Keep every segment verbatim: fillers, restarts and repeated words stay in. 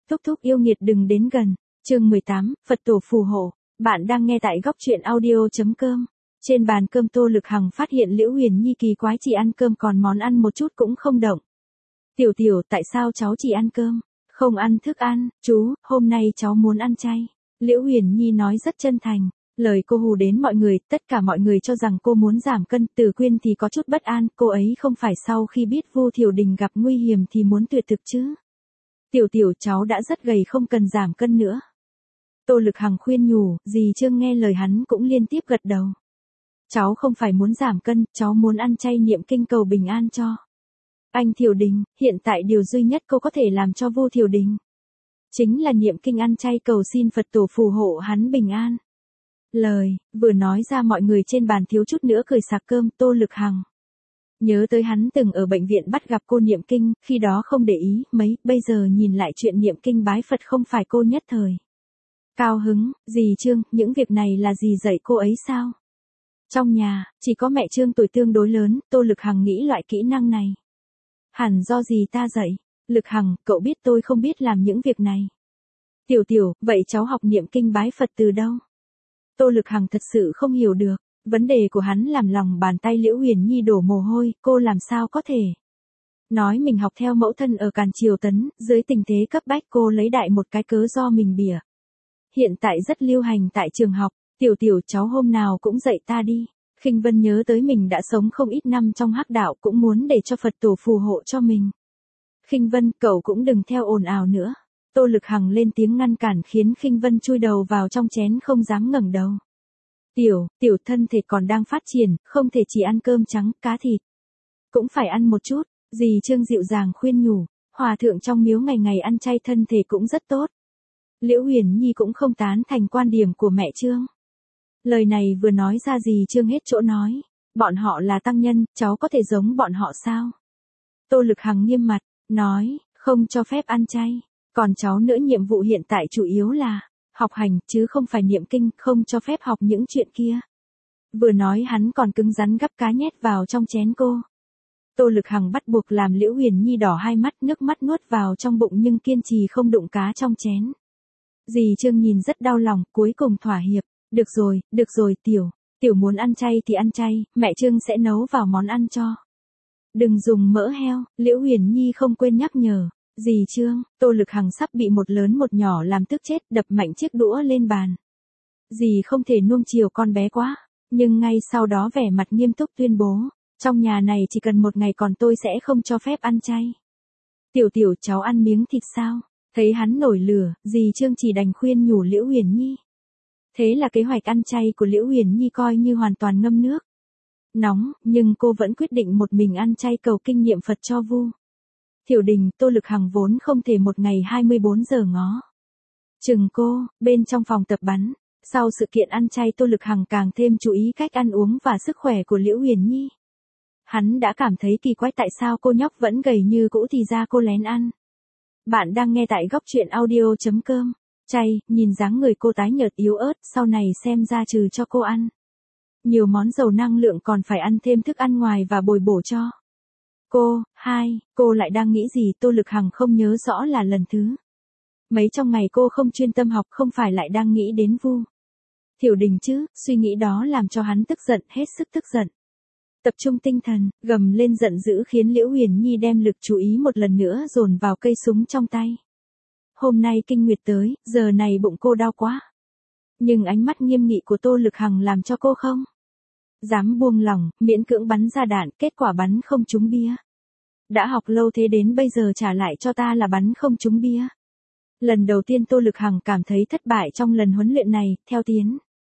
Thúc thúc yêu nghiệt đừng đến gần. Chương mười tám, Phật tổ phù hộ. Bạn đang nghe tại góc truyện audio.com. Trên bàn cơm Tô Lực Hằng phát hiện Liễu Huyền Nhi kỳ quái chỉ ăn cơm còn món ăn một chút cũng không động. Tiểu tiểu, tại sao cháu chỉ ăn cơm, không ăn thức ăn? Chú, hôm nay cháu muốn ăn chay. Liễu Huyền Nhi nói rất chân thành. Lời cô hù đến mọi người, tất cả mọi người cho rằng cô muốn giảm cân. Từ Quyên thì có chút bất an, cô ấy không phải sau khi biết Vu Thiều Đình gặp nguy hiểm thì muốn tuyệt thực chứ. Tiểu tiểu, cháu đã rất gầy không cần giảm cân nữa. Tô Lực Hằng khuyên nhủ, dì Trương nghe lời hắn cũng liên tiếp gật đầu. Cháu không phải muốn giảm cân, cháu muốn ăn chay niệm kinh cầu bình an cho anh Thiều Đình. Hiện tại điều duy nhất cô có thể làm cho Vu Thiều Đình chính là niệm kinh ăn chay cầu xin Phật tổ phù hộ hắn bình an. Lời vừa nói ra mọi người trên bàn thiếu chút nữa cười sạc cơm. Tô Lực Hằng nhớ tới hắn từng ở bệnh viện bắt gặp cô niệm kinh, khi đó không để ý mấy, bây giờ nhìn lại chuyện niệm kinh bái Phật không phải cô nhất thời cao hứng. Dì Trương, những việc này là dì dạy cô ấy sao? Trong nhà, chỉ có mẹ Trương tuổi tương đối lớn. Tô Lực Hằng nghĩ loại kỹ năng này hẳn do dì ta dạy. Lực Hằng, cậu biết tôi không biết làm những việc này. Tiểu tiểu, vậy cháu học niệm kinh bái Phật từ đâu? Tô Lực Hằng thật sự không hiểu được. Vấn đề của hắn làm lòng bàn tay Liễu Huyền Nhi đổ mồ hôi. Cô làm sao có thể nói mình học theo mẫu thân ở Càn Triều Tấn. Dưới tình thế cấp bách cô lấy đại một cái cớ do mình bỉa. Hiện tại rất lưu hành tại trường học. Tiểu tiểu, cháu hôm nào cũng dạy ta đi. Khinh Vân nhớ tới mình đã sống không ít năm trong hắc đạo, cũng muốn để cho Phật tổ phù hộ cho mình. Khinh Vân, cậu cũng đừng theo ồn ào nữa. Tô Lực Hằng lên tiếng ngăn cản khiến Khinh Vân chui đầu vào trong chén không dám ngẩng đầu. Tiểu, tiểu thân thể còn đang phát triển, không thể chỉ ăn cơm trắng, cá thịt. Cũng phải ăn một chút. Dì Trương dịu dàng khuyên nhủ, hòa thượng trong miếu ngày ngày ăn chay thân thể cũng rất tốt. Liễu Huyền Nhi cũng không tán thành quan điểm của mẹ Trương. Lời này vừa nói ra dì Trương hết chỗ nói. Bọn họ là tăng nhân, cháu có thể giống bọn họ sao? Tô Lực Hằng nghiêm mặt, nói, không cho phép ăn chay. Còn cháu nữa, nhiệm vụ hiện tại chủ yếu là học hành, chứ không phải niệm kinh, không cho phép học những chuyện kia. Vừa nói hắn còn cứng rắn gắp cá nhét vào trong chén cô. Tô Lực Hằng bắt buộc làm Liễu Huyền Nhi đỏ hai mắt, nước mắt nuốt vào trong bụng nhưng kiên trì không đụng cá trong chén. Dì Trương nhìn rất đau lòng, cuối cùng thỏa hiệp. Được rồi, được rồi tiểu, tiểu muốn ăn chay thì ăn chay, mẹ Trương sẽ nấu vào món ăn cho. Đừng dùng mỡ heo. Liễu Huyền Nhi không quên nhắc nhở. Dì Trương, Tô Lực Hằng sắp bị một lớn một nhỏ làm tức chết, đập mạnh chiếc đũa lên bàn. Dì không thể nuông chiều con bé quá, nhưng ngay sau đó vẻ mặt nghiêm túc tuyên bố, trong nhà này chỉ cần một ngày còn tôi sẽ không cho phép ăn chay. Tiểu tiểu, cháu ăn miếng thịt sao? Thấy hắn nổi lửa, dì Trương chỉ đành khuyên nhủ Liễu Huyền Nhi. Thế là kế hoạch ăn chay của Liễu Huyền Nhi coi như hoàn toàn ngâm nước nóng, nhưng cô vẫn quyết định một mình ăn chay cầu kinh nghiệm Phật cho Vu Thiều Đình. Tô Lực Hằng vốn không thể một ngày hai mươi bốn giờ ngó chừng cô. Bên trong phòng tập bắn, sau sự kiện ăn chay Tô Lực Hằng càng thêm chú ý cách ăn uống và sức khỏe của Liễu Huyền Nhi. Hắn đã cảm thấy kỳ quái tại sao cô nhóc vẫn gầy như cũ thì ra cô lén ăn. Bạn đang nghe tại góc truyện audio.com. Chay, nhìn dáng người cô tái nhợt yếu ớt, sau này xem ra trừ cho cô ăn nhiều món giàu năng lượng còn phải ăn thêm thức ăn ngoài và bồi bổ cho cô. Hai, cô lại đang nghĩ gì? Tô Lực Hằng không nhớ rõ là lần thứ mấy trong ngày cô không chuyên tâm học, không phải lại đang nghĩ đến Vu Thiều Đình chứ? Suy nghĩ đó làm cho hắn tức giận, hết sức tức giận. Tập trung tinh thần, gầm lên giận dữ khiến Liễu Huyền Nhi đem lực chú ý một lần nữa dồn vào cây súng trong tay. Hôm nay kinh nguyệt tới, giờ này bụng cô đau quá. Nhưng ánh mắt nghiêm nghị của Tô Lực Hằng làm cho cô không dám buông lỏng, miễn cưỡng bắn ra đạn, kết quả bắn không trúng bia. Đã học lâu thế đến bây giờ trả lại cho ta là bắn không trúng bia. Lần đầu tiên Tô Lực Hằng cảm thấy thất bại trong lần huấn luyện này, theo tiến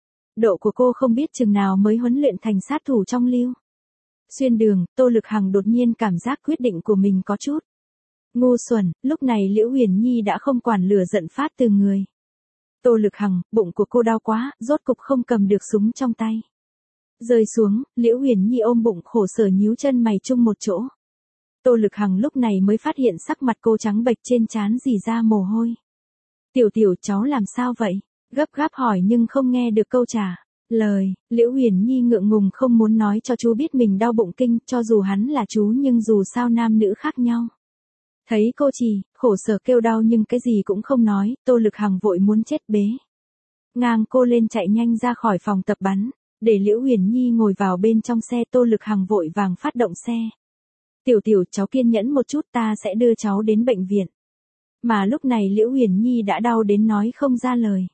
độ của cô không biết chừng nào mới huấn luyện thành sát thủ trong lưu. Xuyên đường, Tô Lực Hằng đột nhiên cảm giác quyết định của mình có chút ngu xuẩn. Lúc này Liễu Huyền Nhi đã không quản lửa giận phát từ người. Tô Lực Hằng, bụng của cô đau quá, rốt cục không cầm được súng trong tay. Rơi xuống, Liễu Huyền Nhi ôm bụng khổ sở nhíu chân mày chung một chỗ. Tô Lực Hằng lúc này mới phát hiện sắc mặt cô trắng bệch, trên trán rỉ ra mồ hôi. Tiểu tiểu, cháu làm sao vậy? Gấp gáp hỏi nhưng không nghe được câu trả lời. Liễu Huyền Nhi ngượng ngùng không muốn nói cho chú biết mình đau bụng kinh, cho dù hắn là chú nhưng dù sao nam nữ khác nhau. Thấy cô Trì, khổ sở kêu đau nhưng cái gì cũng không nói, Tô Lực Hằng vội muốn chết bế ngang cô lên chạy nhanh ra khỏi phòng tập bắn, để Liễu Huyền Nhi ngồi vào bên trong xe. Tô Lực Hằng vội vàng phát động xe. Tiểu tiểu, cháu kiên nhẫn một chút, ta sẽ đưa cháu đến bệnh viện. Mà lúc này Liễu Huyền Nhi đã đau đến nói không ra lời.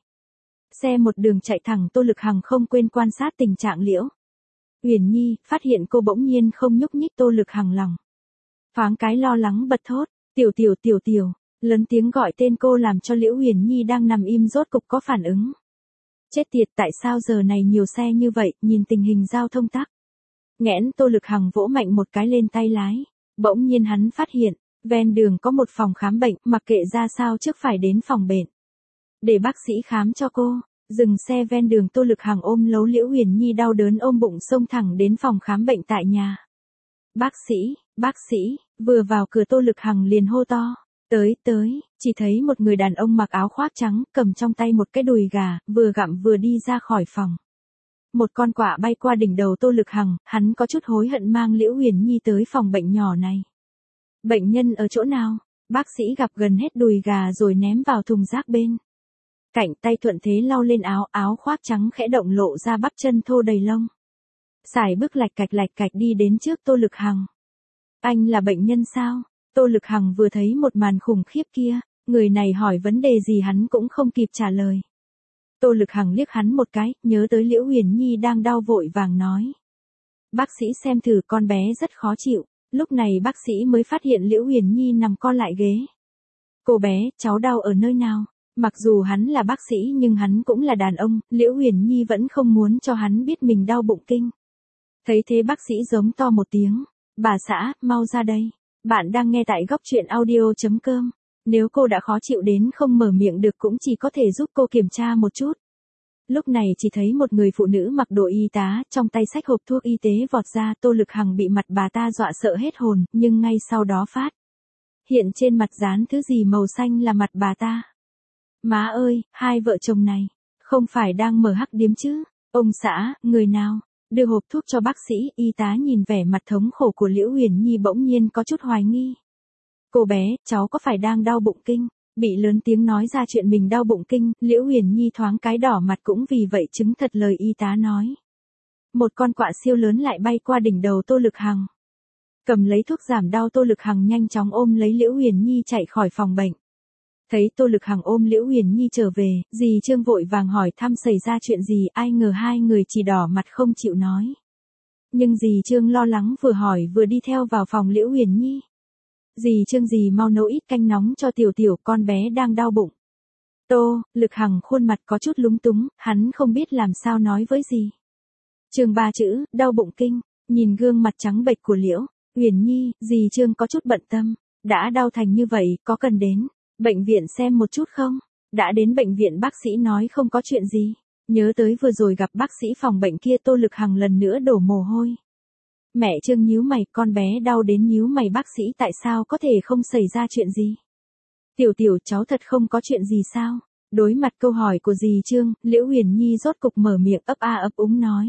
Xe một đường chạy thẳng, Tô Lực Hằng không quên quan sát tình trạng Liễu Huyền Nhi, phát hiện cô bỗng nhiên không nhúc nhích. Tô Lực Hằng lòng thoáng cái lo lắng bật thốt, tiểu tiểu tiểu tiểu, lớn tiếng gọi tên cô làm cho Liễu Huyền Nhi đang nằm im rốt cục có phản ứng. Chết tiệt, tại sao giờ này nhiều xe như vậy, nhìn tình hình giao thông tắc nghẽn. Tô Lực Hằng vỗ mạnh một cái lên tay lái, bỗng nhiên hắn phát hiện, ven đường có một phòng khám bệnh, mặc kệ ra sao trước phải đến phòng bệnh để bác sĩ khám cho cô. Dừng xe ven đường, Tô Lực Hằng ôm lấy Liễu Huyền Nhi đau đớn ôm bụng xông thẳng đến phòng khám bệnh tại nhà. Bác sĩ, bác sĩ, vừa vào cửa Tô Lực Hằng liền hô to, tới tới, chỉ thấy một người đàn ông mặc áo khoác trắng, cầm trong tay một cái đùi gà, vừa gặm vừa đi ra khỏi phòng. Một con quạ bay qua đỉnh đầu Tô Lực Hằng, hắn có chút hối hận mang Liễu Huyền Nhi tới phòng bệnh nhỏ này. Bệnh nhân ở chỗ nào? Bác sĩ gặp gần hết đùi gà rồi ném vào thùng rác bên cạnh, tay thuận thế lau lên áo, áo khoác trắng khẽ động lộ ra bắp chân thô đầy lông. Sải bước lạch cạch lạch cạch đi đến trước Tô Lực Hằng. Anh là bệnh nhân sao? Tô Lực Hằng vừa thấy một màn khủng khiếp kia, người này hỏi vấn đề gì hắn cũng không kịp trả lời. Tô Lực Hằng liếc hắn một cái, nhớ tới Liễu Huyền Nhi đang đau vội vàng nói. Bác sĩ xem thử, con bé rất khó chịu. Lúc này bác sĩ mới phát hiện Liễu Huyền Nhi nằm co lại ghế. Cô bé, cháu đau ở nơi nào? Mặc dù hắn là bác sĩ nhưng hắn cũng là đàn ông, Liễu Huyền Nhi vẫn không muốn cho hắn biết mình đau bụng kinh. Thấy thế bác sĩ giống to một tiếng, bà xã, mau ra đây. Bạn đang nghe tại góc truyện audio chấm com. Nếu cô đã khó chịu đến không mở miệng được cũng chỉ có thể giúp cô kiểm tra một chút. Lúc này chỉ thấy một người phụ nữ mặc đồ y tá, trong tay xách hộp thuốc y tế vọt ra. Tô Lực Hằng bị mặt bà ta dọa sợ hết hồn, nhưng ngay sau đó phát hiện trên mặt dán thứ gì màu xanh là mặt bà ta. Má ơi, hai vợ chồng này, không phải đang mở hắc điếm chứ? Ông xã, người nào đưa hộp thuốc cho bác sĩ? Y tá nhìn vẻ mặt thống khổ của Liễu Huyền Nhi bỗng nhiên có chút hoài nghi. Cô bé, cháu có phải đang đau bụng kinh? Bị lớn tiếng nói ra chuyện mình đau bụng kinh, Liễu Huyền Nhi thoáng cái đỏ mặt, cũng vì vậy chứng thật lời y tá nói. Một con quạ siêu lớn lại bay qua đỉnh đầu Tô Lực Hằng. Cầm lấy thuốc giảm đau, Tô Lực Hằng nhanh chóng ôm lấy Liễu Huyền Nhi chạy khỏi phòng bệnh. Thấy Tô Lực Hằng ôm Liễu Huyền Nhi trở về, dì Trương vội vàng hỏi thăm xảy ra chuyện gì, ai ngờ hai người chỉ đỏ mặt không chịu nói. Nhưng dì Trương lo lắng vừa hỏi vừa đi theo vào phòng Liễu Huyền Nhi. Dì Trương, dì mau nấu ít canh nóng cho tiểu tiểu, con bé đang đau bụng. Tô Lực Hằng khuôn mặt có chút lúng túng, hắn không biết làm sao nói với dì Trương ba chữ, đau bụng kinh. Nhìn gương mặt trắng bệch của Liễu Huyền Nhi, dì Trương có chút bận tâm, đã đau thành như vậy, có cần đến bệnh viện xem một chút không? Đã đến bệnh viện bác sĩ nói không có chuyện gì. Nhớ tới vừa rồi gặp bác sĩ phòng bệnh kia, Tô Lực Hằng lần nữa đổ mồ hôi. Mẹ Trương nhíu mày, con bé đau đến nhíu mày, bác sĩ tại sao có thể không xảy ra chuyện gì? Tiểu tiểu, cháu thật không có chuyện gì sao? Đối mặt câu hỏi của dì Trương, Liễu Huyền Nhi rốt cục mở miệng ấp a ấp úng nói.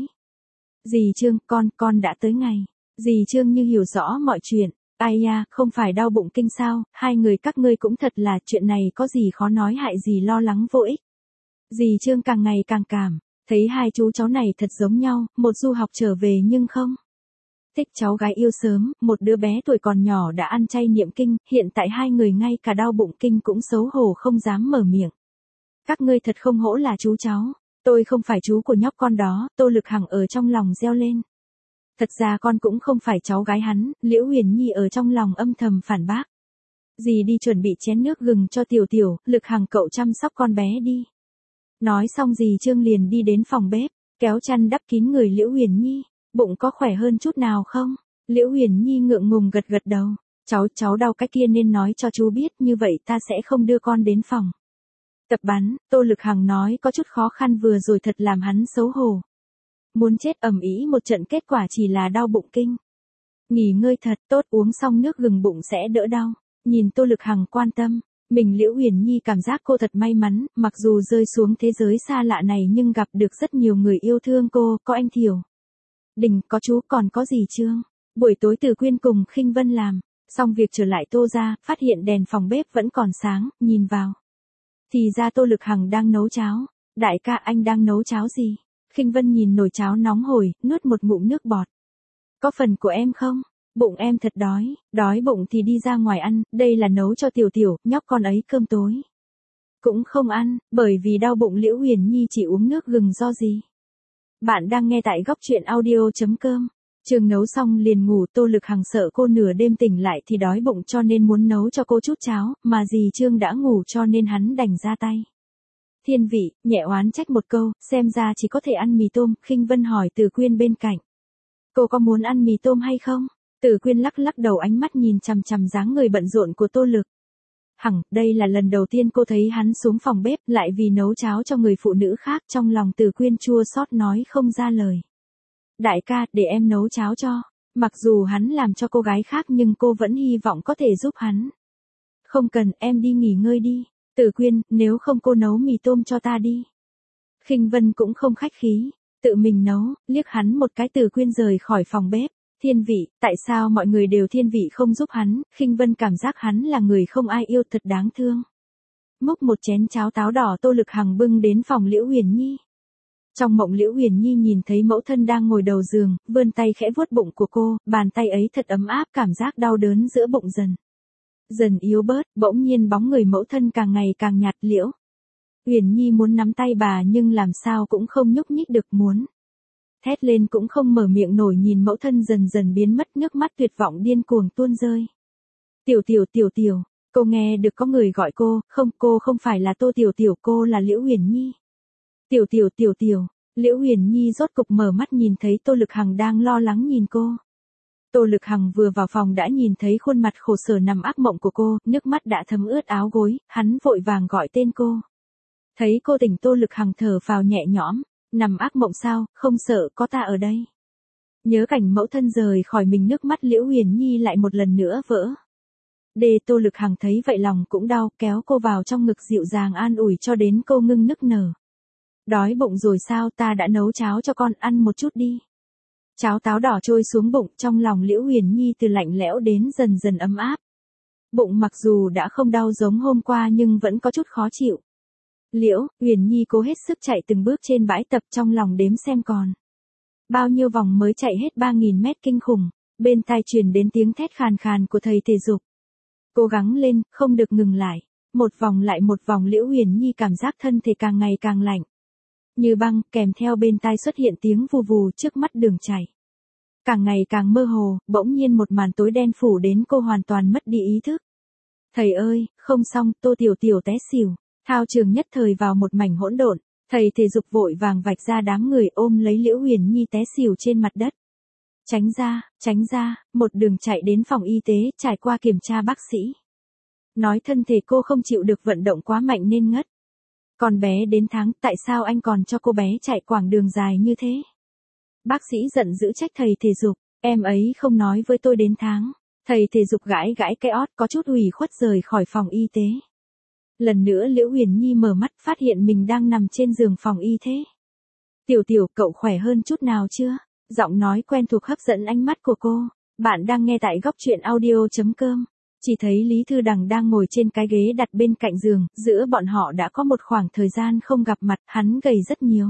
Dì Trương, con, con đã tới ngày. Dì Trương như hiểu rõ mọi chuyện. Ai ya, không phải đau bụng kinh sao? Hai người các ngươi cũng thật là, chuyện này có gì khó nói hại gì lo lắng vô ích. Dì Trương càng ngày càng cảm thấy hai chú cháu này thật giống nhau, một du học trở về nhưng không thích cháu gái yêu sớm, một đứa bé tuổi còn nhỏ đã ăn chay niệm kinh, hiện tại hai người ngay cả đau bụng kinh cũng xấu hổ không dám mở miệng. Các ngươi thật không hổ là chú cháu, tôi không phải chú của nhóc con đó. Tô Lực Hằng ở trong lòng reo lên. Thật ra con cũng không phải cháu gái hắn, Liễu Huyền Nhi ở trong lòng âm thầm phản bác. Dì đi chuẩn bị chén nước gừng cho tiểu tiểu, Lực Hằng cậu chăm sóc con bé đi. Nói xong dì Trương liền đi đến phòng bếp, kéo chăn đắp kín người Liễu Huyền Nhi. Bụng có khỏe hơn chút nào không? Liễu Huyền Nhi ngượng ngùng gật gật đầu. Cháu, cháu đau cái kia nên nói cho chú biết, như vậy ta sẽ không đưa con đến phòng tập bắn. Tô Lực Hằng nói có chút khó khăn, vừa rồi thật làm hắn xấu hổ. Muốn chết ầm ĩ một trận, kết quả chỉ là đau bụng kinh. Nghỉ ngơi thật tốt, uống xong nước gừng bụng sẽ đỡ đau. Nhìn Tô Lực Hằng quan tâm mình, Liễu Huyền Nhi cảm giác cô thật may mắn, mặc dù rơi xuống thế giới xa lạ này nhưng gặp được rất nhiều người yêu thương cô, có anh Thiều Đình, có chú, còn có dì Trương. Buổi tối Từ Quyên cùng Khinh Vân làm Xong việc trở lại Tô ra, phát hiện đèn phòng bếp vẫn còn sáng, nhìn vào. Thì ra Tô Lực Hằng đang nấu cháo. Đại ca, anh đang nấu cháo gì? Khinh Vân nhìn nồi cháo nóng hổi, nuốt một ngụm nước bọt. Có phần của em không? Bụng em thật đói, đói bụng thì đi ra ngoài ăn, đây là nấu cho Tiểu Tiểu, nhóc con ấy cơm tối. Cũng không ăn, bởi vì đau bụng. Liễu Huyền Nhi chỉ uống nước gừng do gì? Bạn đang nghe tại góc truyện audio.com. Trường nấu xong liền ngủ, Tô Lực Hằng sợ cô nửa đêm tỉnh lại thì đói bụng cho nên muốn nấu cho cô chút cháo, mà dì Trương đã ngủ cho nên hắn đành ra tay. Thiên vị, nhẹ oán trách một câu, xem ra chỉ có thể ăn mì tôm. Khinh Vân hỏi Từ Quyên bên cạnh. Cô có muốn ăn mì tôm hay không? Từ Quyên lắc lắc đầu, ánh mắt nhìn chằm chằm dáng người bận rộn của Tô Lực Hằng. Đây là lần đầu tiên cô thấy hắn xuống phòng bếp lại vì nấu cháo cho người phụ nữ khác. Trong lòng Từ Quyên chua xót nói không ra lời. Đại ca, để em nấu cháo cho. Mặc dù hắn làm cho cô gái khác nhưng cô vẫn hy vọng có thể giúp hắn. Không cần, em đi nghỉ ngơi đi. Từ Quyên, nếu không cô nấu mì tôm cho ta đi. Khinh Vân cũng không khách khí, tự mình nấu, liếc hắn một cái. Từ Quyên rời khỏi phòng bếp. Thiên vị, tại sao mọi người đều thiên vị không giúp hắn? Khinh Vân cảm giác hắn là người không ai yêu, thật đáng thương. Múc một chén cháo táo đỏ Tô Lực Hằng bưng đến phòng Liễu Huyền Nhi. Trong mộng Liễu Huyền Nhi nhìn thấy mẫu thân đang ngồi đầu giường, vươn tay khẽ vuốt bụng của cô, bàn tay ấy thật ấm áp, cảm giác đau đớn giữa bụng dần dần yếu bớt. Bỗng nhiên bóng người mẫu thân càng ngày càng nhạt. Liễu Huyền Nhi muốn nắm tay bà nhưng làm sao cũng không nhúc nhích được, muốn thét lên cũng không mở miệng nổi, nhìn mẫu thân dần dần biến mất, nước mắt tuyệt vọng điên cuồng tuôn rơi. Tiểu Tiểu, Tiểu Tiểu, cô nghe được có người gọi cô. Không, cô không phải là Tô Tiểu Tiểu, cô là Liễu Huyền Nhi. Tiểu Tiểu, Tiểu Tiểu, Liễu Huyền Nhi rốt cục mở mắt, nhìn thấy Tô Lực Hằng đang lo lắng nhìn cô. Tô Lực Hằng vừa vào phòng đã nhìn thấy khuôn mặt khổ sở nằm ác mộng của cô, nước mắt đã thấm ướt áo gối, hắn vội vàng gọi tên cô. Thấy cô tỉnh, Tô Lực Hằng thở phào nhẹ nhõm. Nằm ác mộng sao, không sợ, có ta ở đây. Nhớ cảnh mẫu thân rời khỏi mình, nước mắt Liễu Huyền Nhi lại một lần nữa vỡ. Đê Tô Lực Hằng thấy vậy lòng cũng đau, kéo cô vào trong ngực dịu dàng an ủi cho đến cô ngưng nức nở. Đói bụng rồi sao, ta đã nấu cháo cho con, ăn một chút đi. Cháo táo đỏ trôi xuống bụng, trong lòng Liễu Huyền Nhi từ lạnh lẽo đến dần dần ấm áp. Bụng mặc dù đã không đau giống hôm qua nhưng vẫn có chút khó chịu. Liễu Huyền Nhi cố hết sức chạy từng bước trên bãi tập, trong lòng đếm xem còn bao nhiêu vòng mới chạy hết ba nghìn mét kinh khủng. Bên tai truyền đến tiếng thét khàn khàn của thầy thể dục. Cố gắng lên, không được ngừng lại. Một vòng lại một vòng, Liễu Huyền Nhi cảm giác thân thể càng ngày càng lạnh như băng, kèm theo bên tai xuất hiện tiếng vù vù, trước mắt đường chảy càng ngày càng mơ hồ. Bỗng nhiên một màn tối đen phủ đến, cô hoàn toàn mất đi ý thức. Thầy ơi, không xong, Tô Tiểu Tiểu té xỉu. Thao trường nhất thời vào một mảnh hỗn độn, thầy thể dục vội vàng vạch ra đám người ôm lấy Liễu Huyền Nhi té xỉu trên mặt đất. Tránh ra, tránh ra, một đường chạy đến phòng y tế, trải qua kiểm tra bác sĩ. Nói thân thể cô không chịu được vận động quá mạnh nên ngất. Còn bé đến tháng, tại sao anh còn cho cô bé chạy quãng đường dài như thế? Bác sĩ giận dữ trách thầy thể dục, em ấy không nói với tôi đến tháng. Thầy thể dục gãi gãi cái ót, có chút ủy khuất rời khỏi phòng y tế. Lần nữa Liễu Huyền Nhi mở mắt, phát hiện mình đang nằm trên giường phòng y tế. Tiểu Tiểu, cậu khỏe hơn chút nào chưa? Giọng nói quen thuộc hấp dẫn ánh mắt của cô. Bạn đang nghe tại góc truyện audio.com. Chỉ thấy Lý Thư Đằng đang ngồi trên cái ghế đặt bên cạnh giường, giữa bọn họ đã có một khoảng thời gian không gặp mặt, hắn gầy rất nhiều.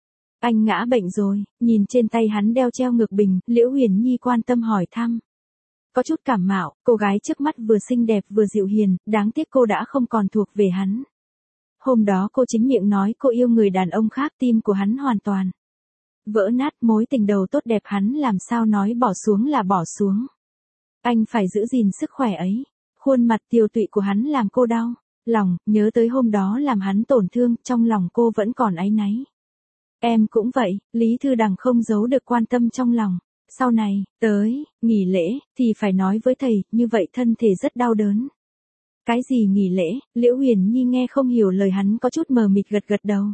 Anh ngã bệnh rồi, nhìn trên tay hắn đeo treo ngược bình, Liễu Huyền Nhi quan tâm hỏi thăm. Có chút cảm mạo, cô gái trước mắt vừa xinh đẹp vừa dịu hiền, đáng tiếc cô đã không còn thuộc về hắn. Hôm đó cô chính miệng nói cô yêu người đàn ông khác, tim của hắn hoàn toàn vỡ nát, mối tình đầu tốt đẹp hắn làm sao nói bỏ xuống là bỏ xuống. Anh phải giữ gìn sức khỏe ấy. Khuôn mặt tiều tụy của hắn làm cô đau lòng, nhớ tới hôm đó làm hắn tổn thương, trong lòng cô vẫn còn áy náy. Em cũng vậy, Lý Thư Đằng không giấu được quan tâm trong lòng. Sau này, tới, nghỉ lễ, thì phải nói với thầy, như vậy thân thể rất đau đớn. Cái gì nghỉ lễ? Liễu Huyền Nhi nghe không hiểu lời hắn, có chút mờ mịt gật gật đầu.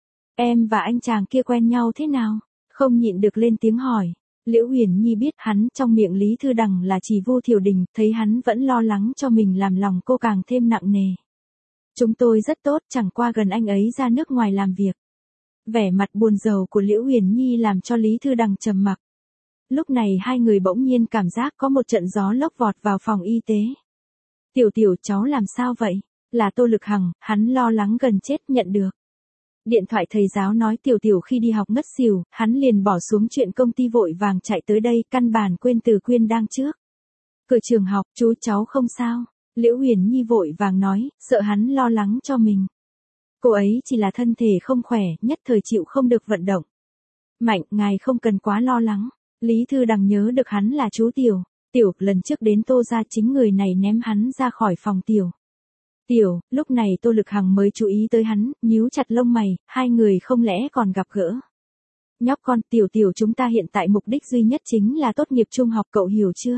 Em và anh chàng kia quen nhau thế nào? Không nhịn được lên tiếng hỏi. Liễu Huyền Nhi biết hắn trong miệng Lý Thư Đằng là chỉ Vu Thiều Đình, thấy hắn vẫn lo lắng cho mình làm lòng cô càng thêm nặng nề. Chúng tôi rất tốt, chẳng qua gần anh ấy ra nước ngoài làm việc. Vẻ mặt buồn rầu của Liễu Huyền Nhi làm cho Lý Thư Đằng trầm mặc. Lúc này hai người bỗng nhiên cảm giác có một trận gió lốc vọt vào phòng y tế. Tiểu tiểu cháu làm sao vậy? Là Tô Lực Hằng, hắn lo lắng gần chết nhận được. Điện thoại thầy giáo nói tiểu tiểu khi đi học ngất xỉu, hắn liền bỏ xuống chuyện công ty vội vàng chạy tới đây, căn bản quên Từ Quyên đang trước. Cửa trường học, chú cháu không sao. Liễu Huyền Nhi vội vàng nói, sợ hắn lo lắng cho mình. Cô ấy chỉ là thân thể không khỏe, nhất thời chịu không được vận động. Mạnh, ngài không cần quá lo lắng. Lý Thư Đằng nhớ được hắn là chú Tiểu. Tiểu, lần trước đến Tô ra chính người này ném hắn ra khỏi phòng Tiểu. Tiểu, lúc này Tô Lực Hằng mới chú ý tới hắn, nhíu chặt lông mày, hai người không lẽ còn gặp gỡ. Nhóc con, Tiểu Tiểu chúng ta hiện tại mục đích duy nhất chính là tốt nghiệp trung học, cậu hiểu chưa?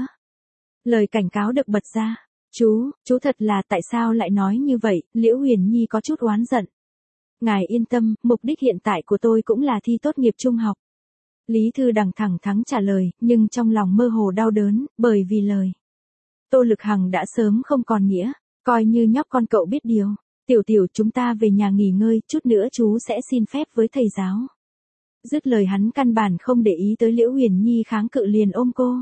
Lời cảnh cáo được bật ra. Chú, chú thật là tại sao lại nói như vậy, Liễu Huyền Nhi có chút oán giận. Ngài yên tâm, mục đích hiện tại của tôi cũng là thi tốt nghiệp trung học. Lý Thư Đằng thẳng thắn trả lời, nhưng trong lòng mơ hồ đau đớn, bởi vì lời Tô Lực Hằng đã sớm không còn nghĩa, coi như nhóc con cậu biết điều. Tiểu tiểu chúng ta về nhà nghỉ ngơi, chút nữa chú sẽ xin phép với thầy giáo. Dứt lời hắn căn bản không để ý tới Liễu Huyền Nhi kháng cự liền ôm cô.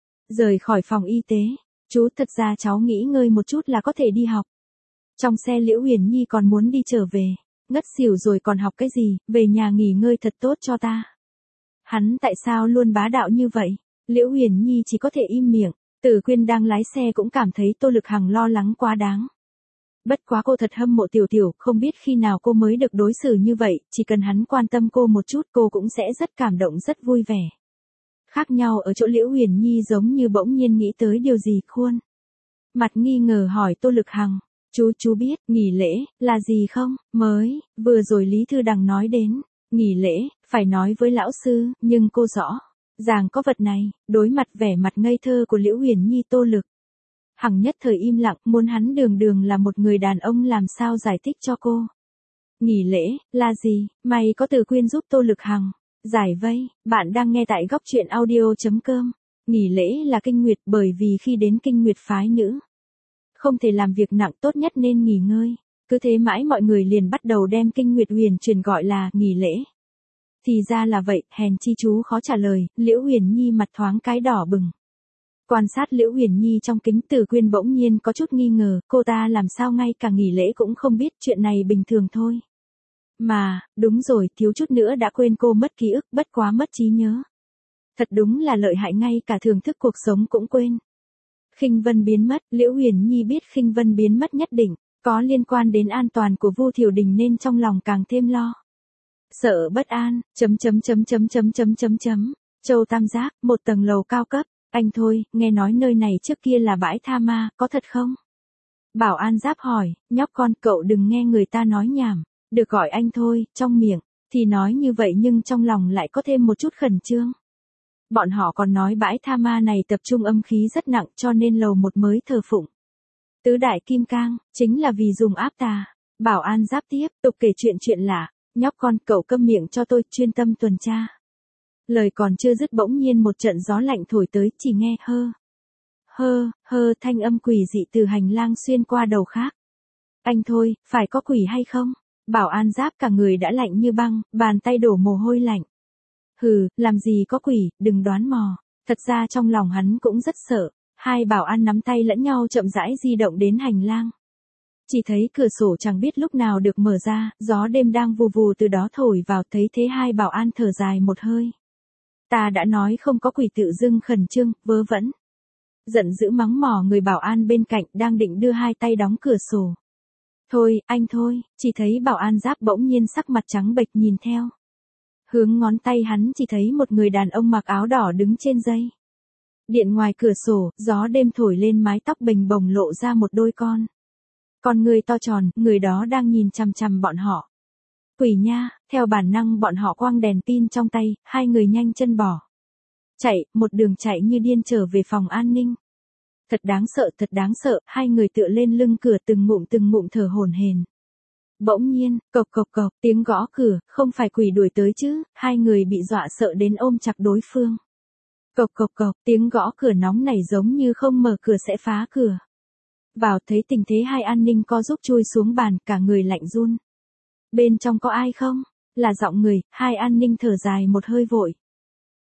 Rời khỏi phòng y tế, chú thật ra cháu nghỉ ngơi một chút là có thể đi học. Trong xe Liễu Huyền Nhi còn muốn đi trở về, ngất xỉu rồi còn học cái gì, về nhà nghỉ ngơi thật tốt cho ta. Hắn tại sao luôn bá đạo như vậy? Liễu Huyền Nhi chỉ có thể im miệng. Từ Quyên đang lái xe cũng cảm thấy Tô Lực Hằng lo lắng quá đáng. Bất quá cô thật hâm mộ Tiểu Tiểu, không biết khi nào cô mới được đối xử như vậy, chỉ cần hắn quan tâm cô một chút cô cũng sẽ rất cảm động rất vui vẻ. Khác nhau ở chỗ Liễu Huyền Nhi giống như bỗng nhiên nghĩ tới điều gì khuôn. Mặt nghi ngờ hỏi Tô Lực Hằng, chú chú biết, nghỉ lễ, là gì không? Mới, vừa rồi Lý Thư Đằng nói đến, nghỉ lễ, phải nói với lão sư, nhưng cô rõ ràng có vật này. Đối mặt vẻ mặt ngây thơ của Liễu Huyền Nhi, Tô Lực Hằng nhất thời im lặng, muốn hắn đường đường là một người đàn ông làm sao giải thích cho cô. Nghỉ lễ, là gì? May có Từ Quyên giúp Tô Lực Hằng giải vây. Bạn đang nghe tại góc truyện audio.com. Nghỉ lễ là kinh nguyệt, bởi vì khi đến kinh nguyệt phái nữ không thể làm việc nặng, tốt nhất nên nghỉ ngơi. Cứ thế mãi mọi người liền bắt đầu đem kinh nguyệt huyền truyền gọi là nghỉ lễ. Thì ra là vậy, hèn chi chú khó trả lời. Liễu Huyền Nhi mặt thoáng cái đỏ bừng. Quan sát Liễu Huyền Nhi trong kính, Từ Quyên bỗng nhiên có chút nghi ngờ, cô ta làm sao ngay cả nghỉ lễ cũng không biết, chuyện này bình thường thôi. Mà, đúng rồi, thiếu chút nữa đã quên cô mất ký ức, bất quá mất trí nhớ. Thật đúng là lợi hại, ngay cả thưởng thức cuộc sống cũng quên. Khinh Vân biến mất, Liễu Huyền Nhi biết Khinh Vân biến mất nhất định có liên quan đến an toàn của Vu Thiểu Đình nên trong lòng càng thêm lo. Sợ bất an, chấm chấm chấm chấm chấm chấm chấm chấm. Châu Tam Giác, một tầng lầu cao cấp. Anh thôi, nghe nói nơi này trước kia là bãi tha ma, có thật không? Bảo an Giáp hỏi, nhóc con, cậu đừng nghe người ta nói nhảm, được gọi anh thôi, trong miệng thì nói như vậy nhưng trong lòng lại có thêm một chút khẩn trương. Bọn họ còn nói bãi tha ma này tập trung âm khí rất nặng cho nên lầu một mới thờ phụng tứ đại kim cang, chính là vì dùng áp tà. Bảo an Giáp tiếp tục kể chuyện chuyện lạ, nhóc con cậu câm miệng cho tôi, chuyên tâm tuần tra. Lời còn chưa dứt bỗng nhiên một trận gió lạnh thổi tới, chỉ nghe hơ, hơ, hơ thanh âm quỷ dị từ hành lang xuyên qua đầu khác. Anh thôi, phải có quỷ hay không? Bảo an Giáp cả người đã lạnh như băng, bàn tay đổ mồ hôi lạnh. Hừ, làm gì có quỷ, đừng đoán mò. Thật ra trong lòng hắn cũng rất sợ. Hai bảo an nắm tay lẫn nhau chậm rãi di động đến hành lang. Chỉ thấy cửa sổ chẳng biết lúc nào được mở ra, gió đêm đang vù vù từ đó thổi vào, thấy thế hai bảo an thở dài một hơi. Ta đã nói không có quỷ, tự dưng khẩn trương, vớ vẩn. Giận dữ mắng mỏ người bảo an bên cạnh đang định đưa hai tay đóng cửa sổ. Thôi, anh thôi, chỉ thấy bảo an Giáp bỗng nhiên sắc mặt trắng bệch nhìn theo. Hướng ngón tay hắn chỉ thấy một người đàn ông mặc áo đỏ đứng trên dây điện ngoài cửa sổ, gió đêm thổi lên mái tóc bềnh bồng lộ ra một đôi con. Con người to tròn, người đó đang nhìn chằm chằm bọn họ. Quỷ nha, theo bản năng bọn họ quăng đèn pin trong tay, hai người nhanh chân bỏ. Chạy, một đường chạy như điên trở về phòng an ninh. Thật đáng sợ, thật đáng sợ, hai người tựa lên lưng cửa từng ngụm từng ngụm thở hổn hển. Bỗng nhiên, cộc cộc cộc, tiếng gõ cửa, không phải quỷ đuổi tới chứ, hai người bị dọa sợ đến ôm chặt đối phương. Cộc cộc cộc, tiếng gõ cửa nóng này giống như không mở cửa sẽ phá cửa. Vào thấy tình thế, hai an ninh co giúp chui xuống bàn, cả người lạnh run. Bên trong có ai không? Là giọng người, hai an ninh thở dài một hơi vội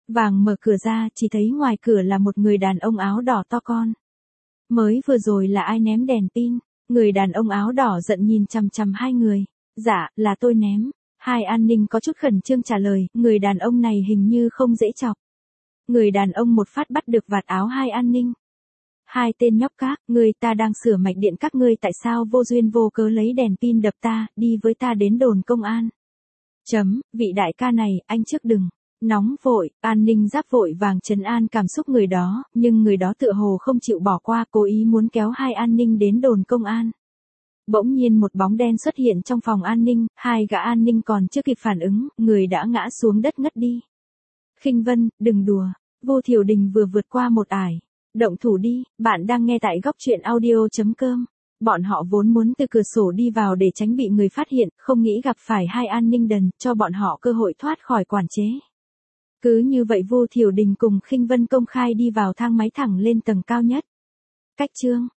Vàng mở cửa ra, chỉ thấy ngoài cửa là một người đàn ông áo đỏ to con. Mới vừa rồi là ai ném đèn pin? Người đàn ông áo đỏ giận nhìn chằm chằm hai người. Dạ, là tôi ném. Hai an ninh có chút khẩn trương trả lời, người đàn ông này hình như không dễ chọc. Người đàn ông một phát bắt được vạt áo hai an ninh. Hai tên nhóc các, người ta đang sửa mạch điện các ngươi tại sao vô duyên vô cớ lấy đèn pin đập ta, đi với ta đến đồn công an. Chấm, vị đại ca này, anh trước đừng. Nóng vội, an ninh giáp vội vàng trấn an cảm xúc người đó, nhưng người đó tựa hồ không chịu bỏ qua, cố ý muốn kéo hai an ninh đến đồn công an. Bỗng nhiên một bóng đen xuất hiện trong phòng an ninh, hai gã an ninh còn chưa kịp phản ứng, người đã ngã xuống đất ngất đi. Khinh Vân, đừng đùa, Vô Thiểu Đình vừa vượt qua một ải. Động thủ đi, bạn đang nghe tại góc truyện audio.com. Bọn họ vốn muốn từ cửa sổ đi vào để tránh bị người phát hiện, không nghĩ gặp phải hai an ninh đần, cho bọn họ cơ hội thoát khỏi quản chế. Cứ như vậy Vô Thiểu Đình cùng Khinh Vân công khai đi vào thang máy thẳng lên tầng cao nhất. Cách chương